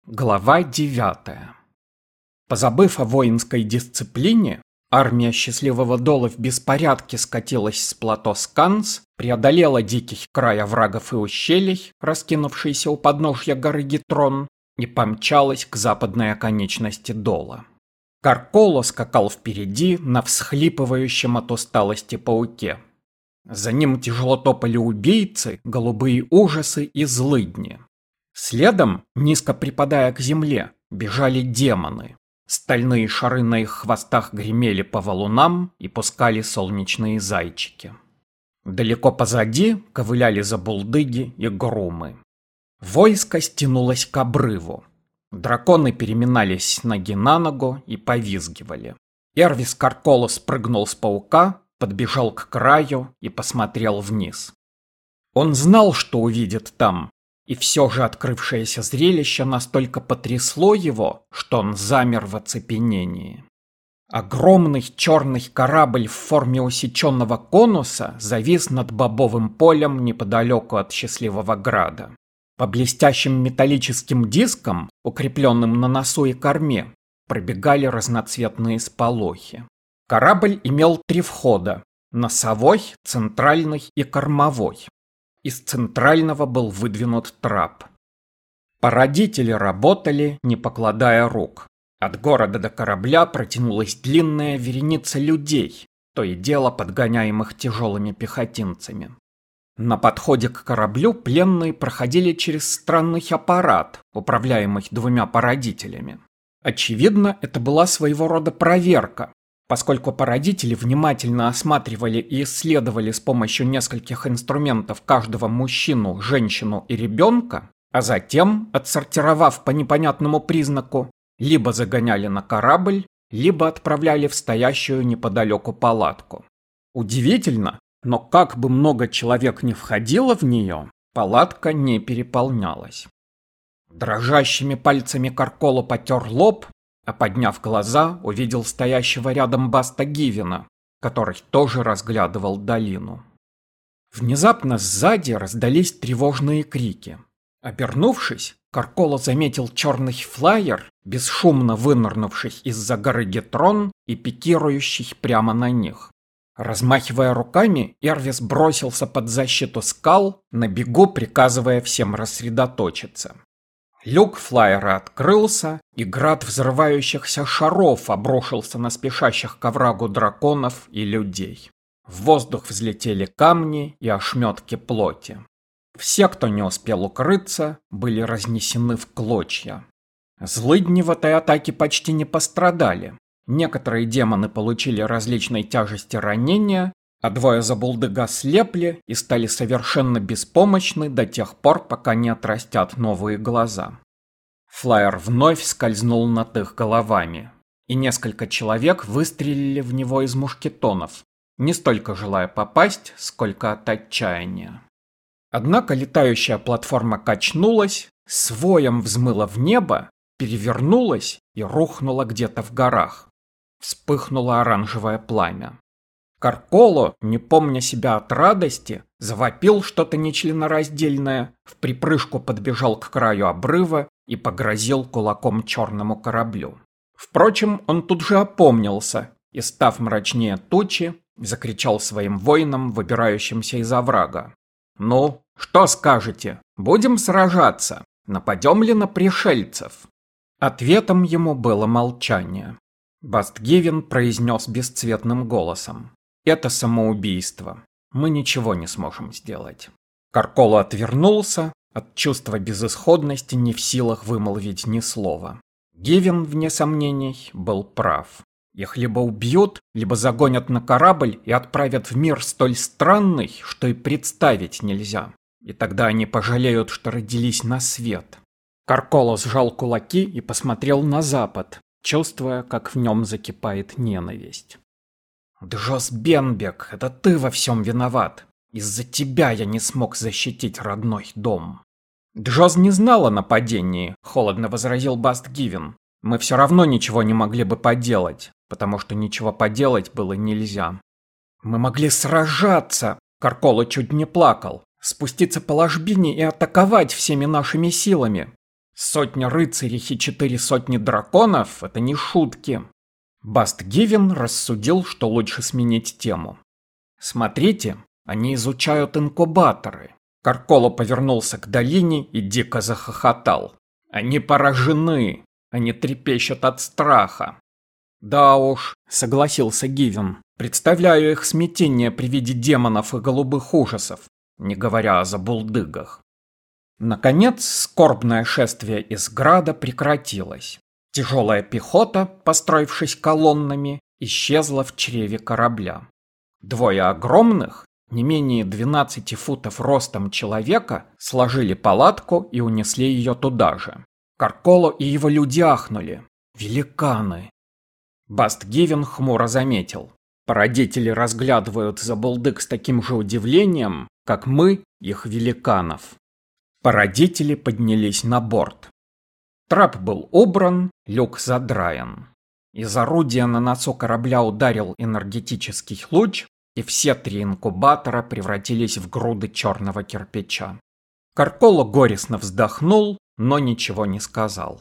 Глава 9. Позабыв о воинской дисциплине, армия Счастливого Дола в беспорядке скатилась с плато Сканс, преодолела дикий край оврагов и ущелий, раскинувшийся у подножья горы Гитрон, и помчалась к западной оконечности Дола. Карколо скакал впереди на всхлипывающем от усталости пауке. За ним тяжело топали убийцы, голубые ужасы и злыдни. Следом, низко припадая к земле, бежали демоны. Стальные шары на их хвостах гремели по валунам и пускали солнечные зайчики. Далеко позади ковыляли забулдыги и грумы. Войско стянулось к обрыву. Драконы переминались с ноги на ногу и повизгивали. Эрвис Карколо спрыгнул с паука, подбежал к краю и посмотрел вниз. Он знал, что увидит там. И все же открывшееся зрелище настолько потрясло его, что он замер в оцепенении. Огромный черный корабль в форме усеченного конуса завис над бобовым полем неподалеку от Счастливого Града. По блестящим металлическим дискам, укрепленным на носу и корме, пробегали разноцветные сполохи. Корабль имел 3 входа – носовой, центральный и кормовой. Из центрального был выдвинут трап. Породители работали, не покладая рук. От города до корабля протянулась длинная вереница людей, то и дело подгоняемых тяжелыми пехотинцами. На подходе к кораблю пленные проходили через странный аппарат, управляемый 2 породителями. Очевидно, это была своего рода проверка, поскольку породители внимательно осматривали и исследовали с помощью нескольких инструментов каждого мужчину, женщину и ребенка, а затем, отсортировав по непонятному признаку, либо загоняли на корабль, либо отправляли в стоящую неподалеку палатку. Удивительно, но как бы много человек ни входило в нее, палатка не переполнялась. Дрожащими пальцами Карколо потер лоб, а подняв глаза, увидел стоящего рядом Баста Гивена, который тоже разглядывал долину. Внезапно сзади раздались тревожные крики. Обернувшись, Карколо заметил черный флайер, бесшумно вынырнувший из-за горы Гитрон и пикирующий прямо на них. Размахивая руками, Эрвис бросился под защиту скал, на бегу приказывая всем рассредоточиться. Люк флайера открылся, и град взрывающихся шаров обрушился на спешащих к оврагу драконов и людей. В воздух взлетели камни и ошметки плоти. Все, кто не успел укрыться, были разнесены в клочья. Злыдни в этой атаке почти не пострадали. Некоторые демоны получили различной тяжести ранения, а 2 забулдыга ослепли и стали совершенно беспомощны до тех пор, пока не отрастят новые глаза. Флайер вновь скользнул над их головами, и несколько человек выстрелили в него из мушкетонов, не столько желая попасть, сколько от отчаяния. Однако летающая платформа качнулась, с воем взмыла в небо, перевернулась и рухнула где-то в горах. Вспыхнуло оранжевое пламя. Карколо, не помня себя от радости, завопил что-то нечленораздельное, в припрыжку подбежал к краю обрыва и погрозил кулаком черному кораблю. Впрочем, он тут же опомнился и, став мрачнее тучи, закричал своим воинам, выбирающимся из оврага: «Ну, что скажете? Будем сражаться? Нападем ли на пришельцев?» Ответом ему было молчание. Баст Гивен произнес бесцветным голосом: «Это самоубийство. Мы ничего не сможем сделать». Карколо отвернулся, от чувства безысходности не в силах вымолвить ни слова. Гивен, вне сомнений, был прав. Их либо убьют, либо загонят на корабль и отправят в мир столь странный, что и представить нельзя. И тогда они пожалеют, что родились на свет. Карколо сжал кулаки и посмотрел на запад, чувствуя, как в нем закипает ненависть. «Джос Бенбек, это ты во всем виноват. Из-за тебя я не смог защитить родной дом». «Джос не знал о нападении», — холодно возразил Баст Гивен. «Мы все равно ничего не могли бы поделать, потому что ничего поделать было нельзя». «Мы могли сражаться», — Карколо чуть не плакал, «спуститься по ложбине и атаковать всеми нашими силами. Сотня рыцарей и 400 драконов — это не шутки. Бастгивен рассудил, что лучше сменить тему. Смотрите, они изучают инкубаторы. Карколо повернулся к долине и дико захохотал. Они поражены, они трепещут от страха. Да уж, согласился Гивен, представляю их смятение при виде демонов и голубых ужасов, не говоря о забулдыгах. Наконец, скорбное шествие из града прекратилось. Тяжелая пехота, построившись колоннами, исчезла в чреве корабля. Двое огромных, не менее 12 футов ростом человека, сложили палатку и унесли ее туда же. Карколо и его люди ахнули. Великаны! Бастгивен хмуро заметил. Породители разглядывают забулдык с таким же удивлением, как мы их великанов. Породители поднялись на борт. Трап был убран, люк задраен. Из орудия на носу корабля ударил энергетический луч, и все 3 инкубатора превратились в груды черного кирпича. Карколо горестно вздохнул, но ничего не сказал.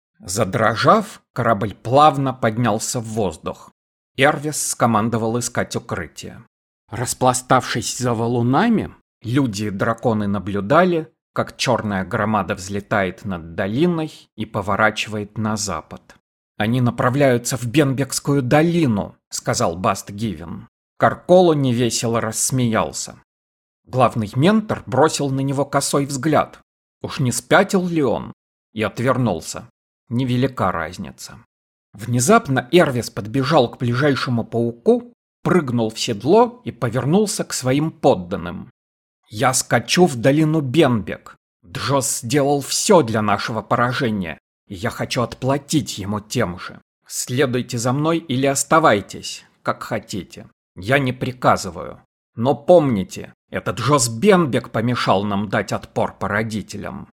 Задрожав, корабль плавно поднялся в воздух. Эрвис скомандовал искать укрытие. Распластавшись за валунами, люди и драконы наблюдали, как черная громада взлетает над долиной и поворачивает на запад. «Они направляются в Бенбекскую долину», — сказал Бастгивен. Карколо невесело рассмеялся. Главный ментор бросил на него косой взгляд. Уж не спятил ли он? И отвернулся. Невелика разница. Внезапно Эрвис подбежал к ближайшему пауку, прыгнул в седло и повернулся к своим подданным. «Я скачу в долину Бенбек. Джос сделал все для нашего поражения, и я хочу отплатить ему тем же. Следуйте за мной или оставайтесь, как хотите. Я не приказываю. Но помните, этот Джос Бенбек помешал нам дать отпор породителям».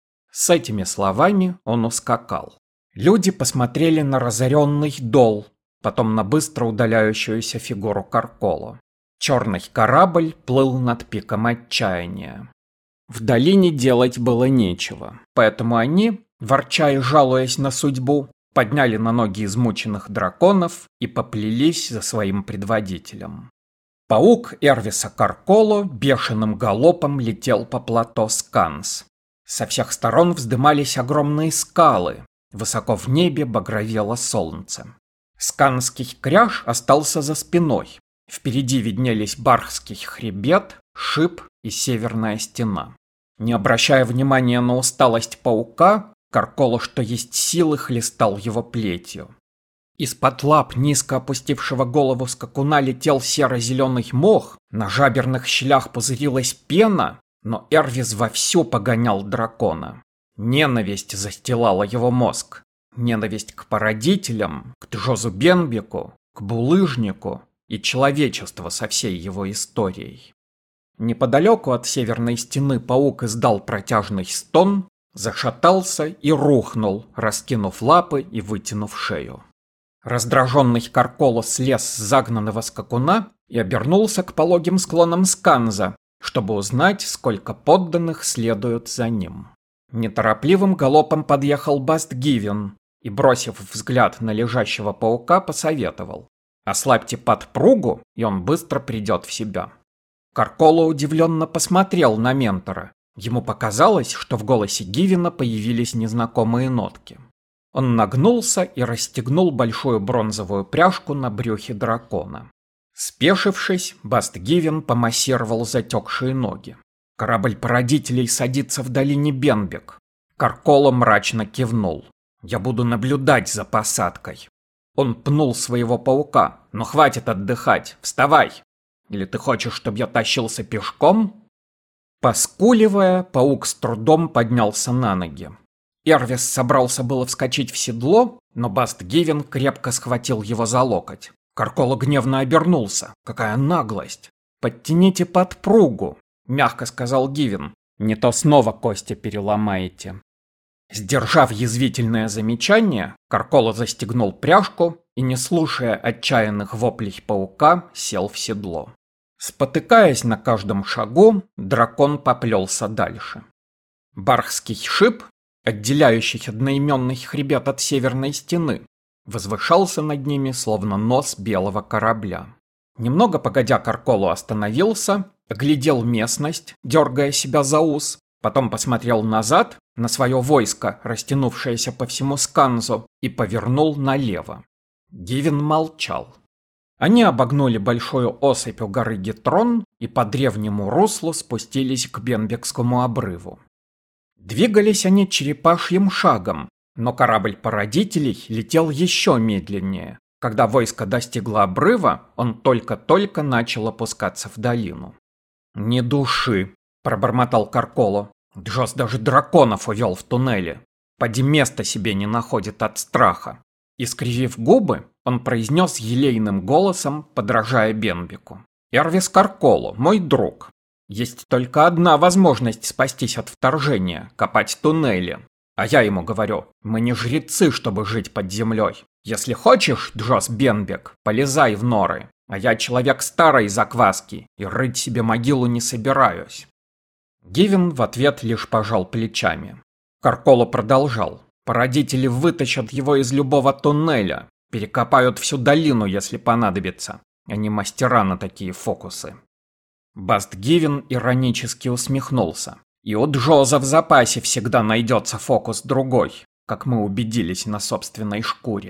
С этими словами он ускакал. Люди посмотрели на разоренный дол, потом на быстро удаляющуюся фигуру Карколо. Черный корабль плыл над пиком отчаяния. В долине делать было нечего, поэтому они, ворча и жалуясь на судьбу, подняли на ноги измученных драконов и поплелись за своим предводителем. Паук Эрвиса Карколо бешеным галопом летел по плато Сканс. Со всех сторон вздымались огромные скалы, высоко в небе багровело солнце. Сканский кряж остался за спиной. Впереди виднелись Бархский хребет, Шип и Северная стена. Не обращая внимания на усталость паука, Карколо, что есть силы, хлестал его плетью. Из-под лап низко опустившего голову скакуна летел серо-зеленый мох, на жаберных щелях пузырилась пена, но Эрвис вовсю погонял дракона. Ненависть застилала его мозг. Ненависть к породителям, к Джозу Бенбеку, к булыжнику и человечество со всей его историей. Неподалеку от северной стены паук издал протяжный стон, зашатался и рухнул, раскинув лапы и вытянув шею. Раздраженный Карколо слез с загнанного скакуна и обернулся к пологим склонам Сканза, чтобы узнать, сколько подданных следуют за ним. Неторопливым галопом подъехал Бастгивен и, бросив взгляд на лежащего паука, посоветовал: «Ослабьте подпругу, и он быстро придет в себя». Карколо удивленно посмотрел на ментора. Ему показалось, что в голосе Гивена появились незнакомые нотки. Он нагнулся и расстегнул большую бронзовую пряжку на брюхе дракона. Спешившись, Бастгивен помассировал затекшие ноги. Корабль породителей садится в долине Бенбек. Карколо мрачно кивнул. «Я буду наблюдать за посадкой». Он пнул своего паука. «Ну хватит отдыхать, вставай! Или ты хочешь, чтобы я тащился пешком?» Поскуливая, паук с трудом поднялся на ноги. Эрвис собрался было вскочить в седло, но Бастгивен крепко схватил его за локоть. Карколо гневно обернулся. «Какая наглость!» «Подтяните подпругу», — мягко сказал Гивен. «Не то снова кости переломаете». Сдержав язвительное замечание, Карколо застегнул пряжку и, не слушая отчаянных воплей паука, сел в седло. Спотыкаясь на каждом шагу, дракон поплелся дальше. Бархский шип, отделяющих одноименный хребет от северной стены, возвышался над ними, словно нос белого корабля. Немного погодя, Карколо остановился, оглядел местность, дергая себя за ус, потом посмотрел назад на свое войско, растянувшееся по всему Сканзу, и повернул налево. Гивен молчал. Они обогнули большую осыпь у горы Гетрон и по древнему руслу спустились к Бенбекскому обрыву. Двигались они черепашьим шагом, но корабль породителей летел еще медленнее. Когда войско достигло обрыва, он только-только начал опускаться в долину. «Ни души», — пробормотал Карколо. «Джос даже драконов увел в туннеле. Поди места себе не находит от страха». Искривив губы, он произнес елейным голосом, подражая Бенбеку. «Эрвис Карколо, мой друг. Есть только одна возможность спастись от вторжения — копать туннели. А я ему говорю, мы не жрецы, чтобы жить под землей. Если хочешь, Джос Бенбек, полезай в норы. А я человек старой закваски и рыть себе могилу не собираюсь». Гивен в ответ лишь пожал плечами. Карколо продолжал. «Породители вытащат его из любого туннеля, перекопают всю долину, если понадобится. Они мастера на такие фокусы». Баст Гивен иронически усмехнулся. «И у Джоза в запасе всегда найдется фокус другой, как мы убедились на собственной шкуре.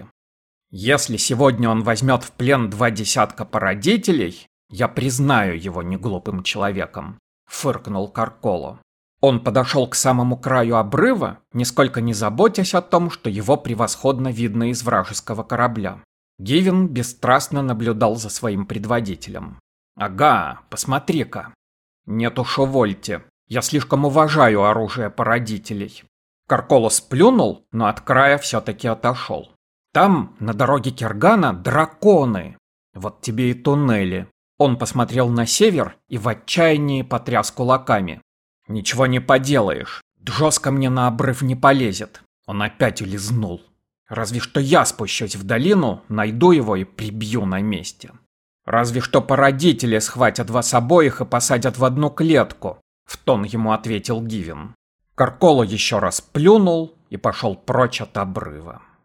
Если сегодня он возьмет в плен 20 породителей, я признаю его неглупым человеком», — фыркнул Карколо. Он подошел к самому краю обрыва, нисколько не заботясь о том, что его превосходно видно из вражеского корабля. Гивен бесстрастно наблюдал за своим предводителем. «Ага, посмотри-ка». «Нет уж, увольте. Я слишком уважаю оружие породителей». Карколо сплюнул, но от края все-таки отошел. «Там, на дороге Киргана, драконы. Вот тебе и туннели». Он посмотрел на север и в отчаянии потряс кулаками. «Ничего не поделаешь. Джос ко мне на обрыв не полезет». Он опять улизнул. «Разве что я спущусь в долину, найду его и прибью на месте». «Разве что породители схватят вас обоих и посадят в одну клетку», — в тон ему ответил Гивен. Карколо еще раз плюнул и пошел прочь от обрыва.